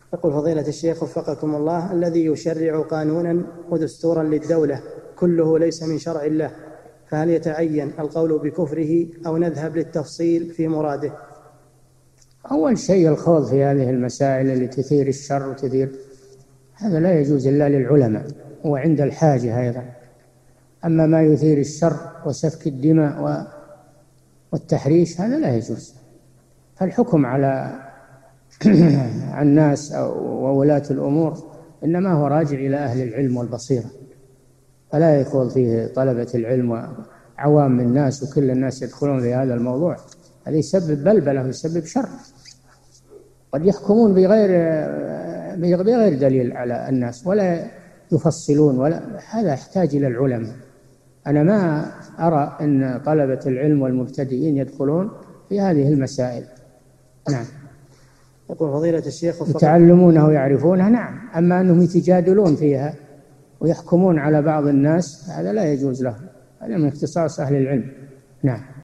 يقول فضيلة الشيخ وفقكم الله: الذي يشرع قانونا ودستورا للدولة كله ليس من شرع الله، فهل يتعين القول بكفره أو نذهب للتفصيل في مراده؟ أول شيء الخوض في هذه المسائل التي تثير الشر هذا لا يجوز إلا للعلماء وعند الحاجة أيضا. أما ما يثير الشر وسفك الدماء والتحريش هذا لا يجوز. فالحكم على الناس وولاة الأمور إنما هو راجع إلى أهل العلم والبصيرة، فلا يخوض فيه طلبة العلم وعوام الناس وكل الناس يدخلون في هذا الموضوع. هذا يسبب بلبلة ويسبب شر، قد يحكمون بغير دليل على الناس ولا يفصلون، هذا يحتاج إلى العلماء. أنا ما أرى أن طلبة العلم والمبتدئين يدخلون في هذه المسائل. نعم. يقول فضيلة الشيخ يتعلمونها ويعرفونها، نعم. أما أنهم يتجادلون فيها ويحكمون على بعض الناس هذا لا يجوز له، هذا من اختصاص أهل العلم. نعم.